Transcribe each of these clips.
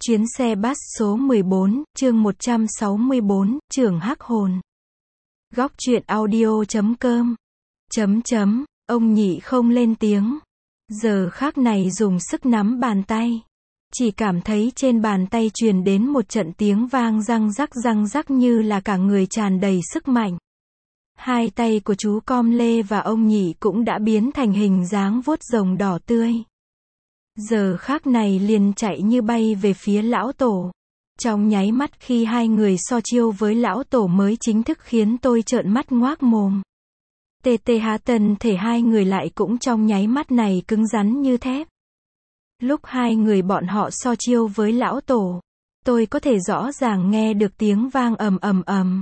Chuyến xe bus số 14, chương 164, Trưởng Hắc Hồn. Góc truyện audio.com. Ông nhị không lên tiếng. Giờ khắc này dùng sức nắm bàn tay. Chỉ cảm thấy trên bàn tay truyền đến một trận tiếng vang răng rắc như là cả người tràn đầy sức mạnh. Hai tay của chú Com Lê và ông nhị cũng đã biến thành hình dáng vuốt rồng đỏ tươi. Giờ khắc này liền chạy như bay về phía lão tổ. Trong nháy mắt khi hai người so chiêu với lão tổ mới chính thức khiến tôi trợn mắt ngoác mồm. Thân thể hai người lại cũng trong nháy mắt này cứng rắn như thép. Lúc hai người bọn họ so chiêu với lão tổ, tôi có thể rõ ràng nghe được tiếng vang ầm ầm.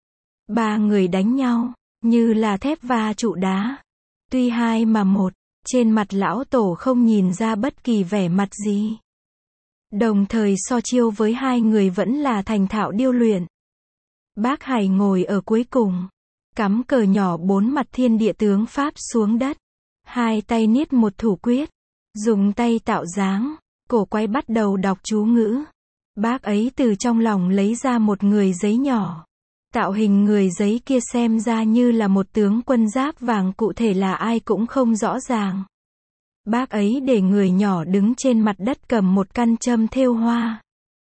Ba người đánh nhau, như là thép va trụ đá. Tuy hai mà một, trên mặt lão tổ không nhìn ra bất kỳ vẻ mặt gì. Đồng thời so chiêu với hai người vẫn là thành thạo điêu luyện. Bác Hải ngồi ở cuối cùng, cắm cờ nhỏ bốn mặt thiên địa tướng pháp xuống đất. Hai tay niết một thủ quyết, dùng tay tạo dáng, cổ quay bắt đầu đọc chú ngữ. Bác ấy từ trong lòng lấy ra một người giấy nhỏ. Tạo hình người giấy kia xem ra như là một tướng quân giáp vàng, cụ thể là ai cũng không rõ ràng. Bác ấy để người nhỏ đứng trên mặt đất cầm một căn châm thêu hoa.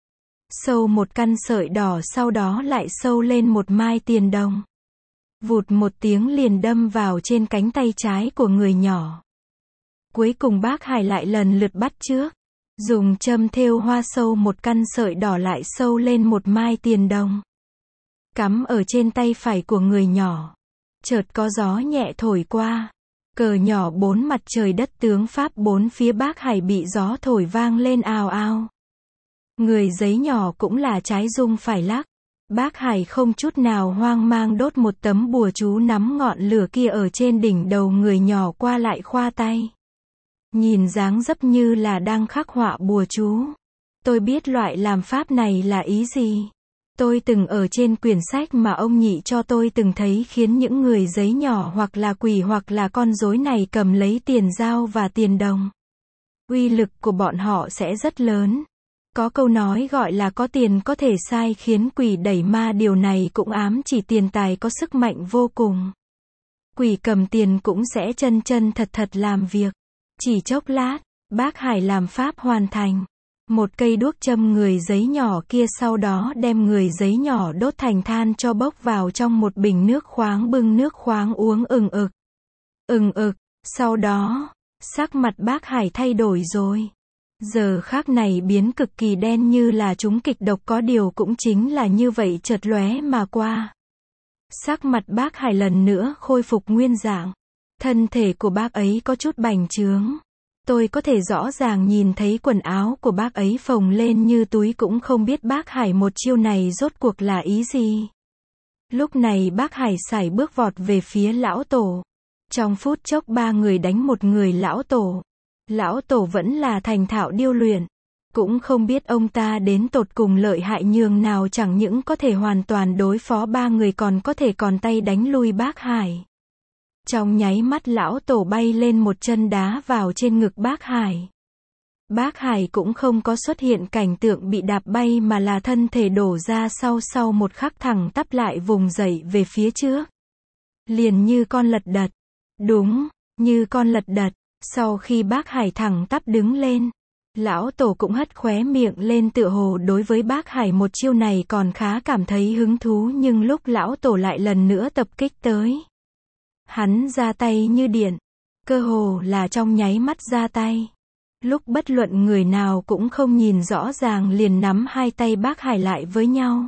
Sâu một căn sợi đỏ, sau đó lại sâu lên một mai tiền đồng. Vụt một tiếng liền đâm vào trên cánh tay trái của người nhỏ. Cuối cùng bác Hải lại lần lượt bắt chước. Dùng châm thêu hoa sâu một căn sợi đỏ lại sâu lên một mai tiền đồng. Cắm ở trên tay phải của người nhỏ. Chợt có gió nhẹ thổi qua. Cờ nhỏ bốn mặt trời đất tướng pháp bốn phía bác Hải bị gió thổi vang lên ào ào. Người giấy nhỏ cũng là trái rung phải lắc. Bác Hải không chút nào hoang mang đốt một tấm bùa chú nắm ngọn lửa kia ở trên đỉnh đầu người nhỏ qua lại khoa tay. Nhìn dáng dấp như là đang khắc họa bùa chú. Tôi biết loại làm pháp này là ý gì. Tôi từng ở trên quyển sách mà ông nhị cho tôi từng thấy khiến những người giấy nhỏ hoặc là quỷ hoặc là con rối này cầm lấy tiền dao và tiền đồng. Uy lực của bọn họ sẽ rất lớn. Có câu nói gọi là có tiền có thể sai khiến quỷ đẩy ma, điều này cũng ám chỉ tiền tài có sức mạnh vô cùng. Quỷ cầm tiền cũng sẽ chân thật làm việc. Chỉ chốc lát, bác Hải làm pháp hoàn thành. Một cây đuốc châm người giấy nhỏ kia, sau đó đem người giấy nhỏ đốt thành than cho bốc vào trong một bình nước khoáng, bưng nước khoáng uống ừng ực. Sau đó, sắc mặt bác Hải thay đổi rồi. Giờ khắc này biến cực kỳ đen như là trúng kịch độc, có điều cũng chính là như vậy chợt lóe mà qua. Sắc mặt bác Hải lần nữa khôi phục nguyên dạng. Thân thể của bác ấy có chút bành trướng. Tôi có thể rõ ràng nhìn thấy quần áo của bác ấy phồng lên như túi, cũng không biết bác Hải một chiêu này rốt cuộc là ý gì. Lúc này bác Hải sải bước vọt về phía lão tổ. Trong phút chốc ba người đánh một người lão tổ. Lão tổ vẫn là thành thạo điêu luyện. Cũng không biết ông ta đến tột cùng lợi hại nhường nào, chẳng những có thể hoàn toàn đối phó ba người còn có thể còn tay đánh lui bác Hải. Trong nháy mắt lão tổ bay lên một chân đá vào trên ngực bác Hải. Bác Hải cũng không có xuất hiện cảnh tượng bị đạp bay mà là thân thể đổ ra sau một khắc thẳng tắp lại vùng dậy về phía trước. Liền như con lật đật. Đúng, như con lật đật. Sau khi bác Hải thẳng tắp đứng lên, lão tổ cũng hất khóe miệng lên, tựa hồ đối với bác Hải một chiêu này còn khá cảm thấy hứng thú, nhưng lúc lão tổ lại lần nữa tập kích tới, hắn ra tay như điện, cơ hồ là trong nháy mắt ra tay. Lúc bất luận người nào cũng không nhìn rõ ràng liền nắm hai tay bác Hải lại với nhau.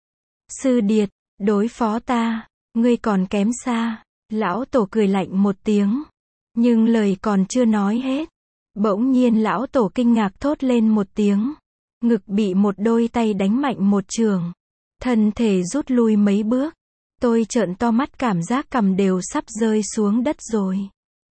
Sư điệt, đối phó ta, ngươi còn kém xa. Lão tổ cười lạnh một tiếng. Nhưng lời còn chưa nói hết, bỗng nhiên lão tổ kinh ngạc thốt lên một tiếng. Ngực bị một đôi tay đánh mạnh một chưởng. Thân thể rút lui mấy bước. Tôi trợn to mắt, cảm giác cằm đều sắp rơi xuống đất rồi.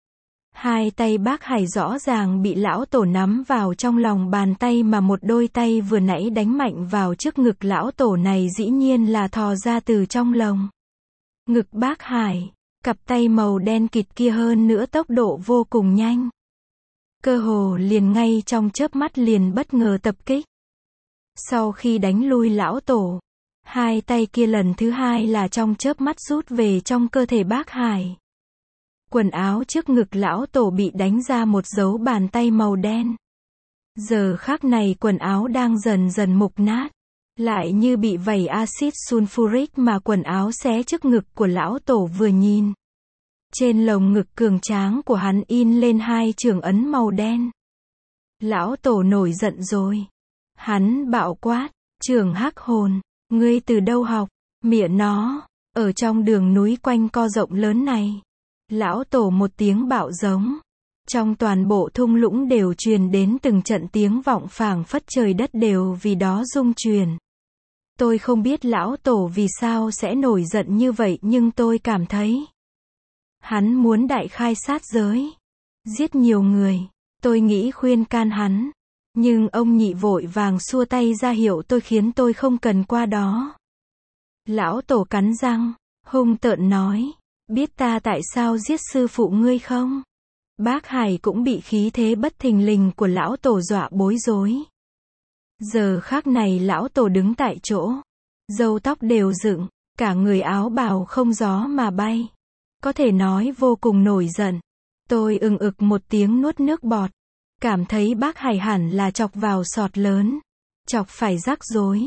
Hai tay bác Hải rõ ràng bị lão tổ nắm vào trong lòng bàn tay, mà một đôi tay vừa nãy đánh mạnh vào trước ngực lão tổ này dĩ nhiên là thò ra từ trong lồng ngực bác Hải. Cặp tay màu đen kịt kia hơn nữa tốc độ vô cùng nhanh. Cơ hồ liền ngay trong chớp mắt liền bất ngờ tập kích. Sau khi đánh lui lão tổ, hai tay kia lần thứ hai là trong chớp mắt rút về trong cơ thể Bác Hải. Quần áo trước ngực lão tổ bị đánh ra một dấu bàn tay màu đen. Giờ khắc này quần áo đang dần dần mục nát, lại như bị vẩy axit sulfuric mà quần áo xé trước ngực của lão tổ vừa nhìn. Trên lồng ngực cường tráng của hắn in lên hai trường ấn màu đen. Lão tổ nổi giận rồi. Hắn bạo quát, Trường Hắc Hồn, ngươi từ đâu học, mịa nó, ở trong đường núi quanh co rộng lớn này. Lão tổ một tiếng bạo giống. Trong toàn bộ thung lũng đều truyền đến từng trận tiếng vọng phảng phất trời đất đều vì đó rung chuyển. Tôi không biết lão tổ vì sao sẽ nổi giận như vậy nhưng tôi cảm thấy hắn muốn đại khai sát giới, giết nhiều người. Tôi nghĩ khuyên can hắn, nhưng ông nhị vội vàng xua tay ra hiệu tôi khiến tôi không cần qua đó. Lão tổ cắn răng, hung tợn nói, biết ta tại sao giết sư phụ ngươi không? Bác Hải cũng bị khí thế bất thình lình của lão tổ dọa bối rối. Giờ khắc này lão tổ đứng tại chỗ, râu tóc đều dựng, cả người áo bào không gió mà bay. Có thể nói vô cùng nổi giận. Tôi ực một tiếng nuốt nước bọt. Cảm thấy Bác Hải hẳn là chọc vào sọt lớn. Chọc phải rắc rối.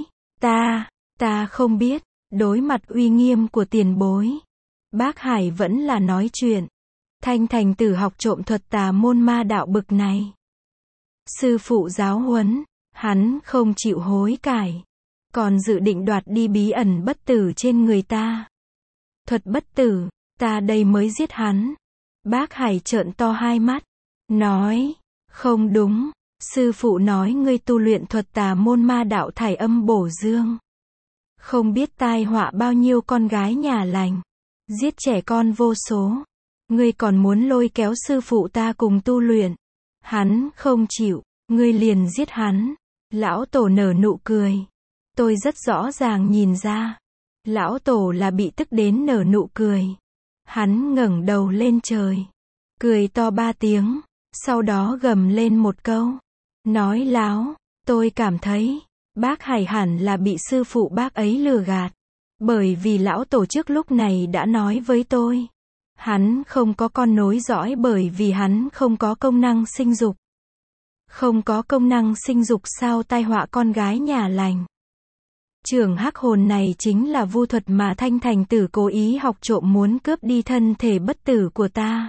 Ta không biết. Đối mặt uy nghiêm của tiền bối, Bác Hải vẫn là nói chuyện. Thanh thành tử học trộm thuật tà môn ma đạo bực này. Sư phụ giáo huấn, hắn không chịu hối cải. Còn dự định đoạt đi bí ẩn bất tử trên người ta. Thuật bất tử, ta đây mới giết hắn. Bác Hải trợn to hai mắt. Nói, không đúng, sư phụ nói ngươi tu luyện thuật tà môn ma đạo thải âm bổ dương. Không biết tai họa bao nhiêu con gái nhà lành. Giết trẻ con vô số. Ngươi còn muốn lôi kéo sư phụ ta cùng tu luyện. Hắn không chịu, ngươi liền giết hắn. Lão tổ nở nụ cười. Tôi rất rõ ràng nhìn ra. Lão tổ là bị tức đến nở nụ cười. Hắn ngẩng đầu lên trời. Cười to 3 tiếng. Sau đó gầm lên một câu. Nói láo, tôi cảm thấy, Bác Hải hẳn là bị sư phụ bác ấy lừa gạt. Bởi vì lão tổ trước lúc này đã nói với tôi. Hắn không có con nối dõi bởi vì hắn không có công năng sinh dục. Không có công năng sinh dục sao tai họa con gái nhà lành. Trường Hắc Hồn này chính là vu thuật mà Thanh Thành Tử cố ý học trộm muốn cướp đi thân thể bất tử của ta.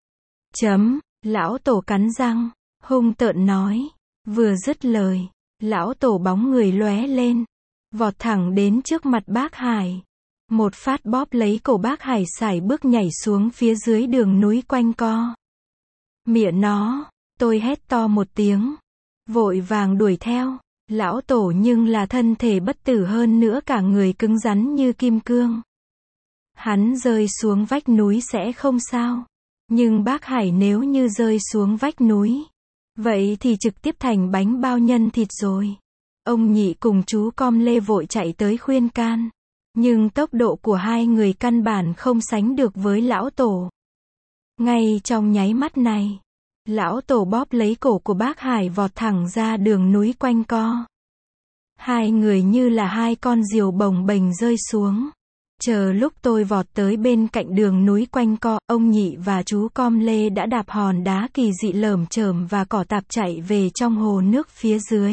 Lão tổ cắn răng, hung tợn nói. Vừa dứt lời, lão tổ bóng người lóe lên, vọt thẳng đến trước mặt Bác Hải. Một phát bóp lấy cổ Bác Hải sải bước nhảy xuống phía dưới đường núi quanh co. Mịa nó, tôi hét to một tiếng. Vội vàng đuổi theo. Lão tổ nhưng là thân thể bất tử hơn nữa cả người cứng rắn như kim cương. Hắn rơi xuống vách núi sẽ không sao. Nhưng Bác Hải nếu như rơi xuống vách núi, vậy thì trực tiếp thành bánh bao nhân thịt rồi. Ông nhị cùng chú Com Lê vội chạy tới khuyên can. Nhưng tốc độ của hai người căn bản không sánh được với lão tổ. Ngay trong nháy mắt này, lão tổ bóp lấy cổ của Bác Hải vọt thẳng ra đường núi quanh co. Hai người như là hai con diều bồng bềnh rơi xuống. Chờ lúc tôi vọt tới bên cạnh đường núi quanh co, ông nhị và chú Com Lê đã đạp hòn đá kỳ dị lởm chởm và cỏ tạp chạy về trong hồ nước phía dưới.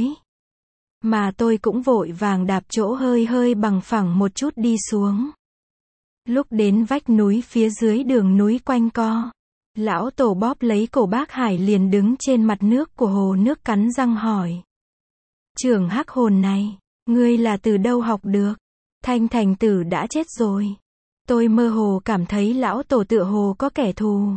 Mà tôi cũng vội vàng đạp chỗ hơi bằng phẳng một chút đi xuống. Lúc đến vách núi phía dưới đường núi quanh co, lão tổ bóp lấy cổ Bác Hải liền đứng trên mặt nước của hồ nước cắn răng hỏi. Trường Hắc Hồn này, ngươi là từ đâu học được? Thanh Thành Tử đã chết rồi. Tôi mơ hồ cảm thấy lão tổ tựa hồ có kẻ thù.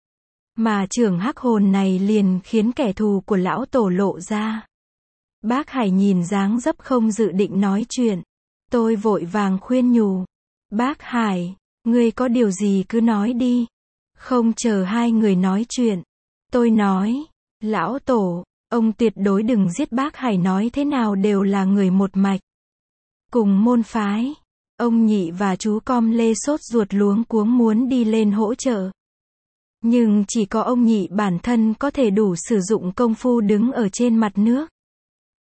Mà Trường Hắc Hồn này liền khiến kẻ thù của lão tổ lộ ra. Bác Hải nhìn dáng dấp không dự định nói chuyện. Tôi vội vàng khuyên nhủ. Bác Hải, ngươi có điều gì cứ nói đi. Không chờ hai người nói chuyện. Tôi nói, lão tổ, ông tuyệt đối đừng giết Bác Hải, nói thế nào đều là người một mạch. Cùng môn phái. Ông nhị và chú Com Lê sốt ruột luống cuống muốn đi lên hỗ trợ. Nhưng chỉ có ông nhị bản thân có thể đủ sử dụng công phu đứng ở trên mặt nước.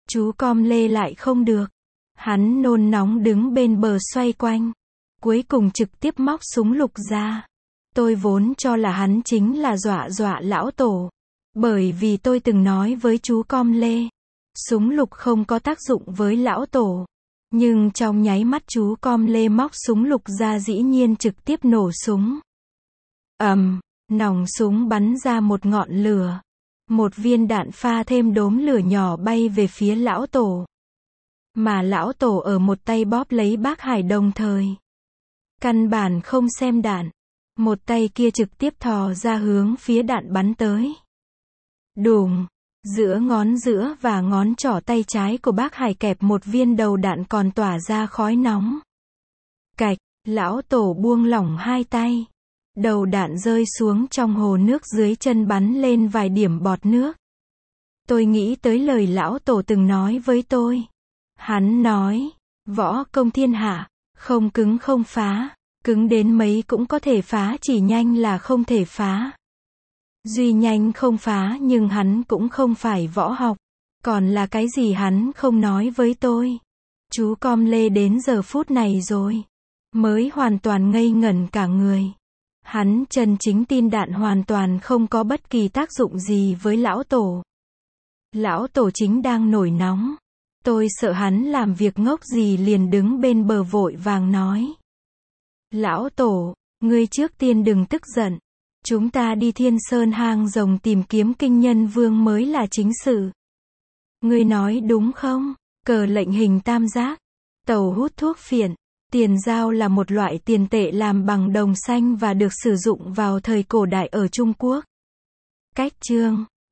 Chú Com Lê lại không được. Hắn nôn nóng đứng bên bờ xoay quanh. Cuối cùng trực tiếp móc súng lục ra. Tôi vốn cho là hắn chính là dọa lão tổ. Bởi vì tôi từng nói với chú Com Lê. Súng lục không có tác dụng với lão tổ. Nhưng trong nháy mắt chú Com Lê móc súng lục ra dĩ nhiên trực tiếp nổ súng. Nòng súng bắn ra một ngọn lửa. Một viên đạn pha thêm đốm lửa nhỏ bay về phía lão tổ. Mà lão tổ ở một tay bóp lấy bác Hải đồng thời. Căn bản không xem đạn. Một tay kia trực tiếp thò ra hướng phía đạn bắn tới. Đùng! Giữa ngón giữa và ngón trỏ tay trái của bác Hải kẹp một viên đầu đạn còn tỏa ra khói nóng. Cạch! Lão tổ buông lỏng hai tay. Đầu đạn rơi xuống trong hồ nước dưới chân bắn lên vài điểm bọt nước. Tôi nghĩ tới lời lão tổ từng nói với tôi. Hắn nói, võ công thiên hạ, không cứng không phá, cứng đến mấy cũng có thể phá, chỉ nhanh là không thể phá. Duy nhanh không phá nhưng hắn cũng không phải võ học. Còn là cái gì hắn không nói với tôi. Chú Com Lê đến giờ phút này rồi. Mới hoàn toàn ngây ngẩn cả người. Hắn chân chính tin đạn hoàn toàn không có bất kỳ tác dụng gì với lão tổ. Lão tổ chính đang nổi nóng. Tôi sợ hắn làm việc ngốc gì liền đứng bên bờ vội vàng nói. Lão tổ, ngươi trước tiên đừng tức giận. Chúng ta đi Thiên Sơn hang rồng tìm kiếm Kinh Nhân Vương mới là chính sự. Ngươi nói đúng không? Cờ lệnh hình tam giác. Tàu hút thuốc phiện. Tiền dao là một loại tiền tệ làm bằng đồng xanh và được sử dụng vào thời cổ đại ở Trung Quốc. Cách chương